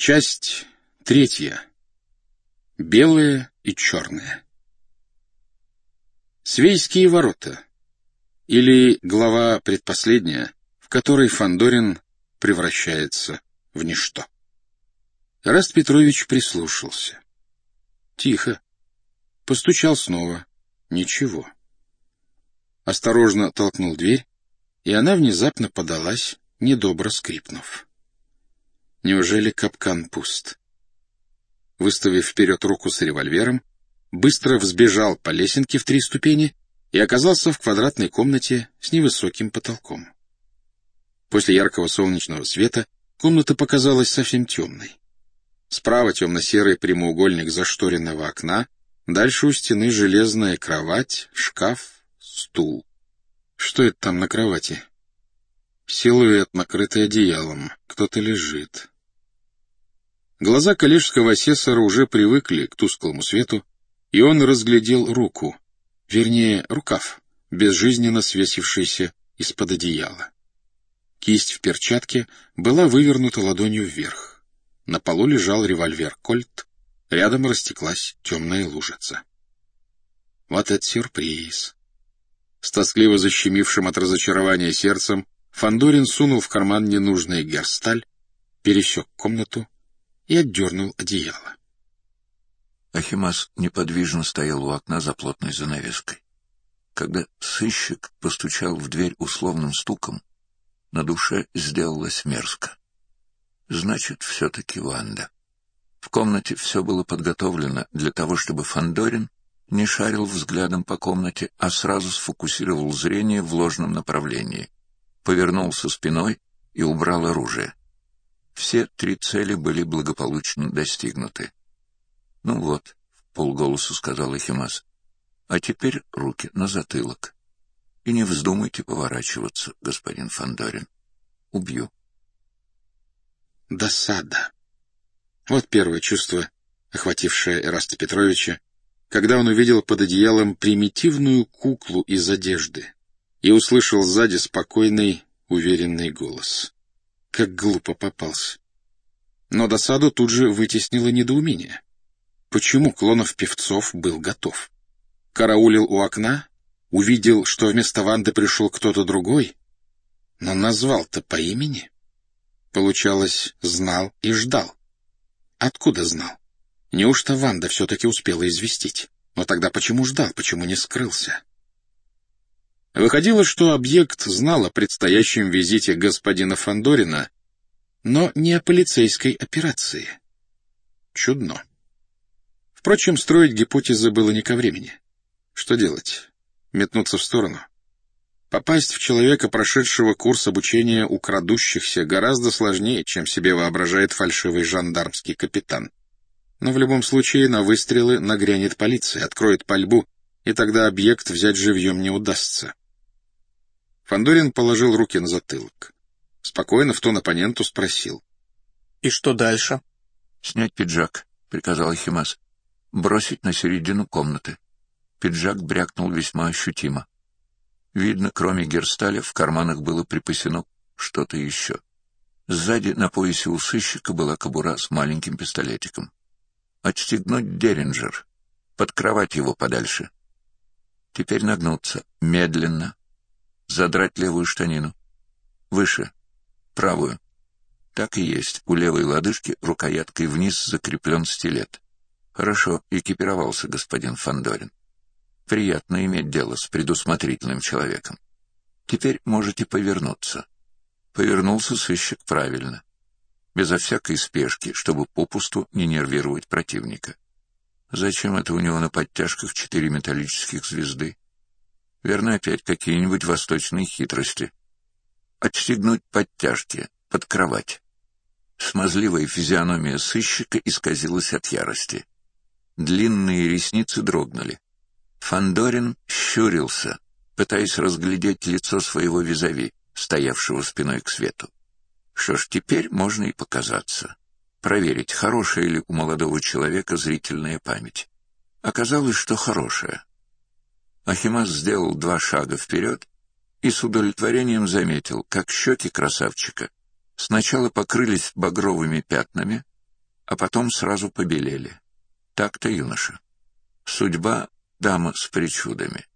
Часть 3. Белые и черные. Свейские ворота, или глава предпоследняя, в которой Фандорин превращается в ничто. Эраст Петрович прислушался. Тихо. Постучал снова. Ничего. Осторожно толкнул дверь, и она внезапно подалась, недобро скрипнув. Неужели капкан пуст? Выставив вперед руку с револьвером, быстро взбежал по лесенке в 3 ступени и оказался в квадратной комнате с невысоким потолком. После яркого солнечного света комната показалась совсем темной. Справа темно-серый прямоугольник зашторенного окна, дальше у стены железная кровать, шкаф, стул. Что это там на кровати? Силуэт, накрытый одеялом. Кто-то лежит. Глаза коллежского асессора уже привыкли к тусклому свету, и он разглядел руку, вернее, рукав, безжизненно свесившийся из-под одеяла. Кисть в перчатке была вывернута ладонью вверх. На полу лежал револьвер «Кольт», рядом растеклась темная лужица. Вот это сюрприз! С тоскливо защемившим от разочарования сердцем Фандорин сунул в карман ненужный герсталь, пересек комнату и отдернул одеяло. Ахимас неподвижно стоял у окна за плотной занавеской. Когда сыщик постучал в дверь условным стуком, на душе сделалось мерзко. Значит, все-таки Ванда. В комнате все было подготовлено для того, чтобы Фандорин не шарил взглядом по комнате, а сразу сфокусировал зрение в ложном направлении, повернулся спиной и убрал оружие. Все 3 цели были благополучно достигнуты. — Ну вот, — вполголоса сказал Ахимас, — а теперь руки на затылок. И не вздумайте поворачиваться, господин Фандорин. Убью. Досада. Вот первое чувство, охватившее Эраста Петровича, когда он увидел под одеялом примитивную куклу из одежды и услышал сзади спокойный, уверенный голос. Как глупо попался. Но досаду тут же вытеснило недоумение. Почему Клонов-Певцов был готов? Караулил у окна, увидел, что вместо Ванды пришел кто-то другой, но назвал-то по имени. Получалось, знал и ждал. Откуда знал? Неужто Ванда все-таки успела известить? Но тогда почему ждал, почему не скрылся? Выходило, что объект знал о предстоящем визите господина Фандорина, но не о полицейской операции. Чудно. Впрочем, строить гипотезы было не ко времени. Что делать? Метнуться в сторону? Попасть в человека, прошедшего курс обучения у крадущихся, гораздо сложнее, чем себе воображает фальшивый жандармский капитан. Но в любом случае на выстрелы нагрянет полиция, откроет пальбу, и тогда объект взять живьем не удастся. Фандорин положил руки на затылок. Спокойно в тон оппоненту спросил. — И что дальше? — Снять пиджак, — приказал Ахимас. — Бросить на середину комнаты. Пиджак брякнул весьма ощутимо. Видно, кроме герсталя, в карманах было припасено что-то еще. Сзади на поясе у сыщика была кобура с маленьким пистолетиком. Отстегнуть Деринджер, под кровать его подальше. Теперь нагнуться, медленно, задрать левую штанину. Выше, правую. Так и есть, у левой лодыжки рукояткой вниз закреплен стилет. Хорошо экипировался господин Фандорин. Приятно иметь дело с предусмотрительным человеком. Теперь можете повернуться. Повернулся сыщик правильно, безо всякой спешки, чтобы попусту не нервировать противника. Зачем это у него на подтяжках 4 металлических звезды? Верно, опять какие-нибудь восточные хитрости. Отстегнуть подтяжки, под кровать. Смазливая физиономия сыщика исказилась от ярости. Длинные ресницы дрогнули. Фандорин щурился, пытаясь разглядеть лицо своего визави, стоявшего спиной к свету. Что ж, теперь можно и показаться. Проверить, хорошая ли у молодого человека зрительная память. Оказалось, что хорошая. Ахимас сделал 2 шага вперед и с удовлетворением заметил, как щеки красавчика сначала покрылись багровыми пятнами, а потом сразу побелели. Так-то, юноша. Судьба — дама с причудами.